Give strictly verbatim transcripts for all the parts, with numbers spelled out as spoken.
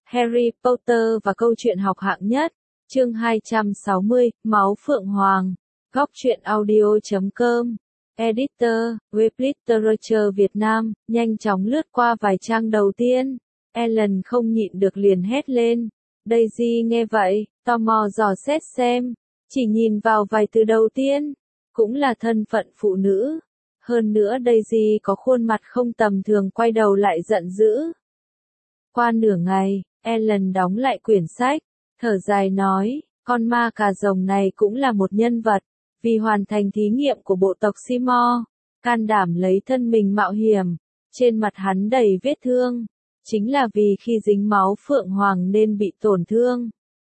Harry Potter và câu chuyện học hạng nhất, chương hai trăm sáu mươi, Máu Phượng Hoàng, góc truyện audio chấm com, Editor, web Literature Việt Nam, nhanh chóng lướt qua vài trang đầu tiên, Ellen không nhịn được liền hét lên. Daisy nghe vậy, tò mò dò xét xem, chỉ nhìn vào vài từ đầu tiên, cũng là thân phận phụ nữ. Hơn nữa Daisy có khuôn mặt không tầm thường, quay đầu lại giận dữ. Qua nửa ngày, Ellen đóng lại quyển sách, thở dài nói, con ma cà rồng này cũng là một nhân vật, vì hoàn thành thí nghiệm của bộ tộc Seymour, can đảm lấy thân mình mạo hiểm, trên mặt hắn đầy vết thương, chính là vì khi dính máu Phượng Hoàng nên bị tổn thương.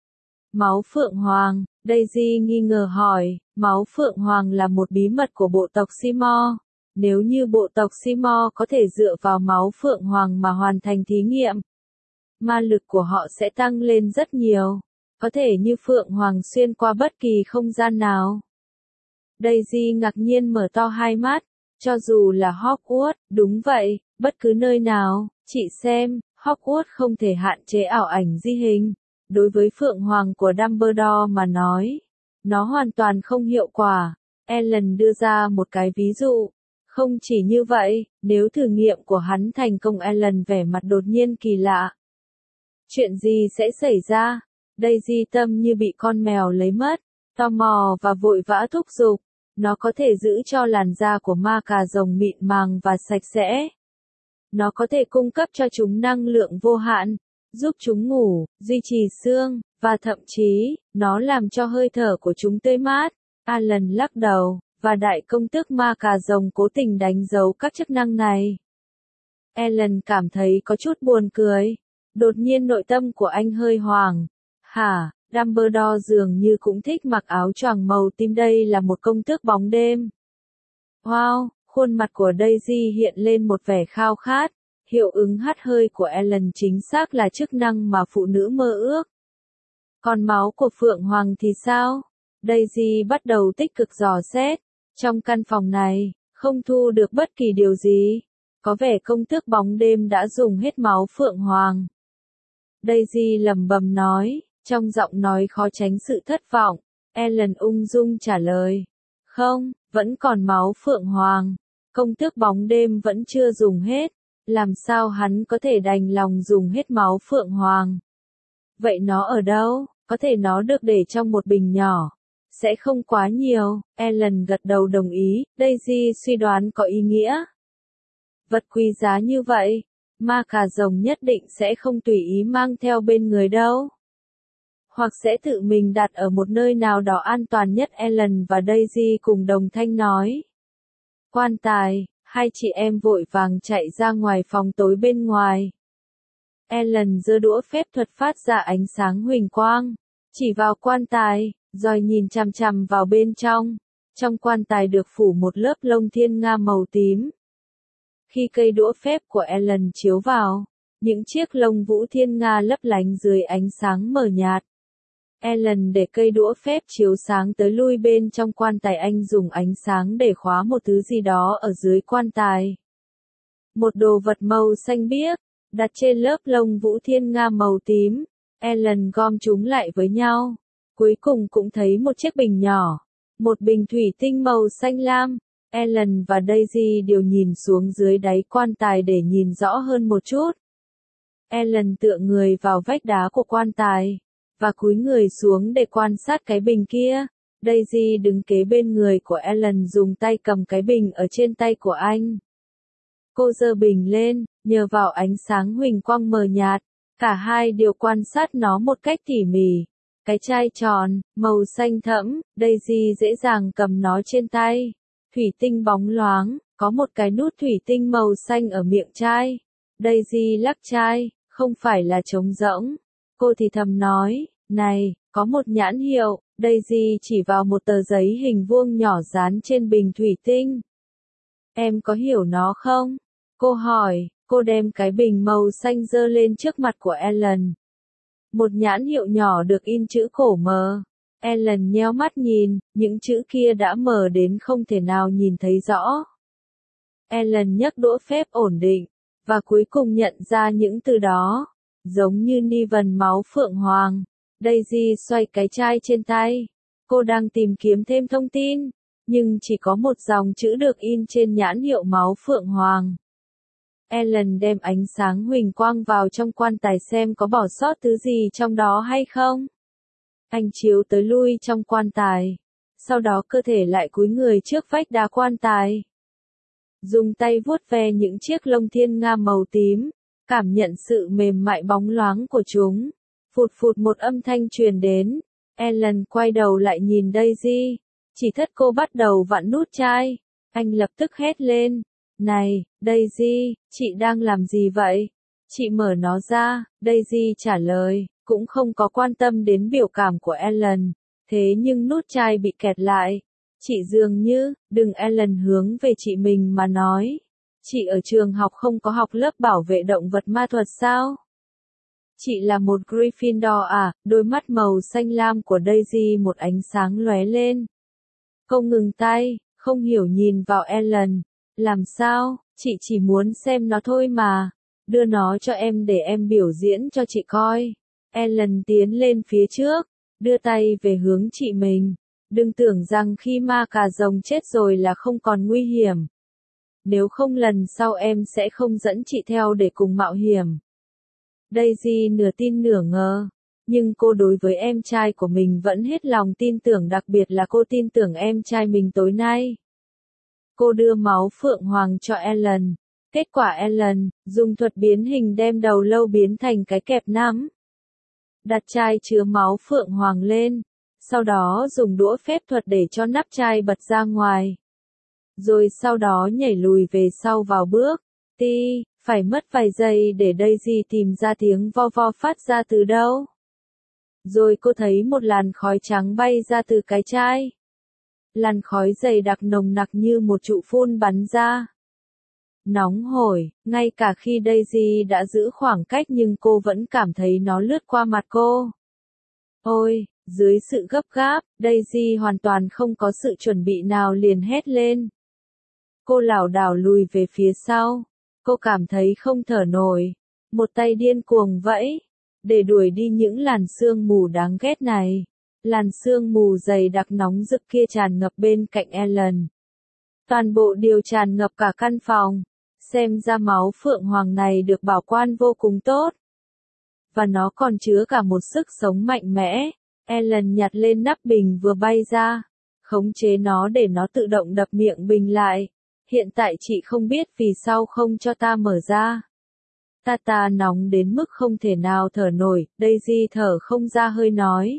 Máu Phượng Hoàng, Daisy nghi ngờ hỏi, máu Phượng Hoàng là một bí mật của bộ tộc Seymour, nếu như bộ tộc Seymour có thể dựa vào máu Phượng Hoàng mà hoàn thành thí nghiệm, ma lực của họ sẽ tăng lên rất nhiều, có thể như Phượng Hoàng xuyên qua bất kỳ không gian nào. Daisy ngạc nhiên mở to hai mắt, cho dù là Hogwarts, đúng vậy, bất cứ nơi nào, chị xem, Hogwarts không thể hạn chế ảo ảnh di hình. Đối với Phượng Hoàng của Dumbledore mà nói, nó hoàn toàn không hiệu quả. Ellen đưa ra một cái ví dụ. Không chỉ như vậy, nếu thử nghiệm của hắn thành công, Ellen vẻ mặt đột nhiên kỳ lạ. Chuyện gì sẽ xảy ra? Daisy tâm như bị con mèo lấy mất, tò mò và vội vã thúc giục. Nó có thể giữ cho làn da của ma cà rồng mịn màng và sạch sẽ. Nó có thể cung cấp cho chúng năng lượng vô hạn, giúp chúng ngủ, duy trì xương, và thậm chí, nó làm cho hơi thở của chúng tươi mát. Alan lắc đầu, và đại công tước ma cà rồng cố tình đánh dấu các chức năng này. Ellen cảm thấy có chút buồn cười. Đột nhiên nội tâm của anh hơi hoảng. Hả, Dumbledore dường như cũng thích mặc áo choàng màu tím, đây là một công tước bóng đêm. Wow, khuôn mặt của Daisy hiện lên một vẻ khao khát. Hiệu ứng hắt hơi của Ellen chính xác là chức năng mà phụ nữ mơ ước. Còn máu của Phượng Hoàng thì sao? Daisy bắt đầu tích cực dò xét. Trong căn phòng này, không thu được bất kỳ điều gì. Có vẻ công tước bóng đêm đã dùng hết máu Phượng Hoàng. Daisy lẩm bẩm nói, trong giọng nói khó tránh sự thất vọng. Ellen ung dung trả lời. Không, vẫn còn máu Phượng Hoàng. Công tước bóng đêm vẫn chưa dùng hết. Làm sao hắn có thể đành lòng dùng hết máu Phượng Hoàng? Vậy nó ở đâu? Có thể nó được để trong một bình nhỏ. Sẽ không quá nhiều. Ellen gật đầu đồng ý. Daisy suy đoán có ý nghĩa. Vật quý giá như vậy, ma cà rồng nhất định sẽ không tùy ý mang theo bên người đâu. Hoặc sẽ tự mình đặt ở một nơi nào đó an toàn nhất. Ellen và Daisy cùng đồng thanh nói. Quan tài. Hai chị em vội vàng chạy ra ngoài phòng tối bên ngoài. Ellen giơ đũa phép thuật phát ra ánh sáng huỳnh quang, chỉ vào quan tài, rồi nhìn chằm chằm vào bên trong. Trong quan tài được phủ một lớp lông thiên nga màu tím. Khi cây đũa phép của Ellen chiếu vào, những chiếc lông vũ thiên nga lấp lánh dưới ánh sáng mờ nhạt. Ellen để cây đũa phép chiếu sáng tới lui bên trong quan tài, anh dùng ánh sáng để khóa một thứ gì đó ở dưới quan tài. Một đồ vật màu xanh biếc, đặt trên lớp lông vũ thiên nga màu tím. Ellen gom chúng lại với nhau. Cuối cùng cũng thấy một chiếc bình nhỏ. Một bình thủy tinh màu xanh lam. Ellen và Daisy đều nhìn xuống dưới đáy quan tài để nhìn rõ hơn một chút. Ellen tựa người vào vách đá của quan tài, và cúi người xuống để quan sát cái bình kia. Daisy đứng kế bên người của Ellen, dùng tay cầm cái bình ở trên tay của anh. Cô giơ bình lên, nhờ vào ánh sáng huỳnh quang mờ nhạt, cả hai đều quan sát nó một cách tỉ mỉ. Cái chai tròn, màu xanh thẫm, Daisy dễ dàng cầm nó trên tay. Thủy tinh bóng loáng, có một cái nút thủy tinh màu xanh ở miệng chai. Daisy lắc chai, không phải là trống rỗng. Cô thì thầm nói, này, có một nhãn hiệu. Daisy chỉ vào một tờ giấy hình vuông nhỏ dán trên bình thủy tinh. Em có hiểu nó không? Cô hỏi. Cô đem cái bình màu xanh giơ lên trước mặt của Ellen. Một nhãn hiệu nhỏ được in chữ cổ mờ. Ellen nheo mắt nhìn, những chữ kia đã mờ đến không thể nào nhìn thấy rõ. Ellen nhấc đũa phép ổn định, và cuối cùng nhận ra những từ đó. giống như ni vần máu phượng hoàng. Daisy xoay cái chai trên tay. Cô đang tìm kiếm thêm thông tin, nhưng chỉ có một dòng chữ được in trên nhãn hiệu máu phượng hoàng. Ellen đem ánh sáng huỳnh quang vào trong quan tài xem có bỏ sót thứ gì trong đó hay không. Anh chiếu tới lui trong quan tài. Sau đó cơ thể lại cúi người trước vách đá quan tài. Dùng tay vuốt ve những chiếc lông thiên nga màu tím, cảm nhận sự mềm mại bóng loáng của chúng. Phụt phụt một âm thanh truyền đến. Ellen quay đầu lại nhìn Daisy. Chỉ thất cô bắt đầu vặn nút chai. Anh lập tức hét lên. Này, Daisy, chị đang làm gì vậy? Chị mở nó ra. Daisy trả lời, cũng không có quan tâm đến biểu cảm của Ellen. Thế nhưng nút chai bị kẹt lại. Chị dường như, đừng. Ellen hướng về chị mình mà nói. Chị ở trường học không có học lớp bảo vệ động vật ma thuật sao? Chị là một Gryffindor à? Đôi mắt màu xanh lam của Daisy một ánh sáng lóe lên. Cô ngừng tay, không hiểu nhìn vào Ellen. Làm sao? Chị chỉ muốn xem nó thôi mà. Đưa nó cho em để em biểu diễn cho chị coi. Ellen tiến lên phía trước, đưa tay về hướng chị mình. Đừng tưởng rằng khi ma cà rồng chết rồi là không còn nguy hiểm. Nếu không lần sau em sẽ không dẫn chị theo để cùng mạo hiểm. Daisy nửa tin nửa ngờ. Nhưng cô đối với em trai của mình vẫn hết lòng tin tưởng, đặc biệt là cô tin tưởng em trai mình tối nay. Cô đưa máu phượng hoàng cho Ellen. Kết quả Ellen, dùng thuật biến hình đem đầu lâu biến thành cái kẹp nắm. Đặt chai chứa máu phượng hoàng lên. Sau đó dùng đũa phép thuật để cho nắp chai bật ra ngoài. Rồi sau đó nhảy lùi về sau vào bước. Ti, phải mất vài giây để Daisy tìm ra tiếng vo vo phát ra từ đâu. Rồi cô thấy một làn khói trắng bay ra từ cái chai. Làn khói dày đặc nồng nặc như một trụ phun bắn ra. Nóng hổi, ngay cả khi Daisy đã giữ khoảng cách nhưng cô vẫn cảm thấy nó lướt qua mặt cô. Ôi, dưới sự gấp gáp, Daisy hoàn toàn không có sự chuẩn bị nào liền hét lên. Cô lảo đảo lùi về phía sau. Cô cảm thấy không thở nổi. Một tay điên cuồng vẫy, để đuổi đi những làn sương mù đáng ghét này. Làn sương mù dày đặc nóng rực kia tràn ngập bên cạnh Ellen. Toàn bộ đều tràn ngập cả căn phòng. Xem ra máu phượng hoàng này được bảo quản vô cùng tốt. Và nó còn chứa cả một sức sống mạnh mẽ. Ellen nhặt lên nắp bình vừa bay ra. Khống chế nó để nó tự động đập miệng bình lại. Hiện tại chị không biết vì sao không cho ta mở ra. Ta ta nóng đến mức không thể nào thở nổi. Daisy thở không ra hơi nói.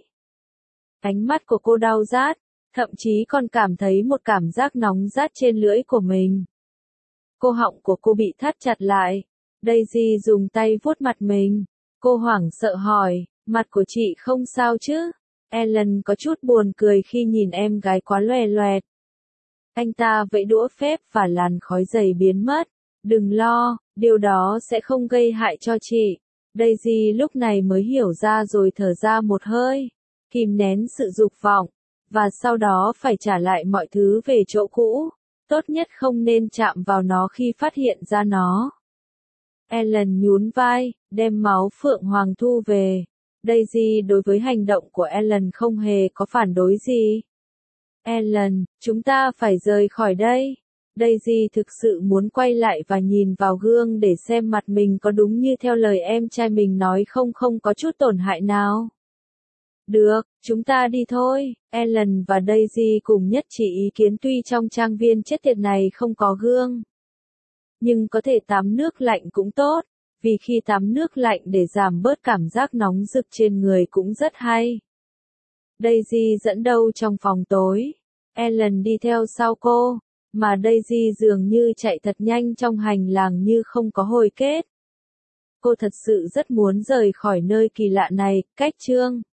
Ánh mắt của cô đau rát. Thậm chí còn cảm thấy một cảm giác nóng rát trên lưỡi của mình. Cô họng của cô bị thắt chặt lại. Daisy dùng tay vuốt mặt mình. Cô hoảng sợ hỏi, mặt của chị không sao chứ? Ellen có chút buồn cười khi nhìn em gái quá loè loẹt. Anh ta vẫy đũa phép và làn khói dày biến mất. Đừng lo, điều đó sẽ không gây hại cho chị. Daisy lúc này mới hiểu ra rồi thở ra một hơi. Kìm nén sự dục vọng. Và sau đó phải trả lại mọi thứ về chỗ cũ. Tốt nhất không nên chạm vào nó khi phát hiện ra nó. Ellen nhún vai, đem máu phượng hoàng thu về. Daisy đối với hành động của Ellen không hề có phản đối gì. Ellen, chúng ta phải rời khỏi đây. Daisy thực sự muốn quay lại và nhìn vào gương để xem mặt mình có đúng như theo lời em trai mình nói không, không có chút tổn hại nào. Được, chúng ta đi thôi. Ellen và Daisy cùng nhất trí ý kiến, tuy trong trang viên chết tiệt này không có gương. Nhưng có thể tắm nước lạnh cũng tốt, vì khi tắm nước lạnh để giảm bớt cảm giác nóng rực trên người cũng rất hay. Daisy dẫn đầu trong phòng tối. Ellen đi theo sau cô, mà Daisy dường như chạy thật nhanh trong hành lang như không có hồi kết. Cô thật sự rất muốn rời khỏi nơi kỳ lạ này. Cách chương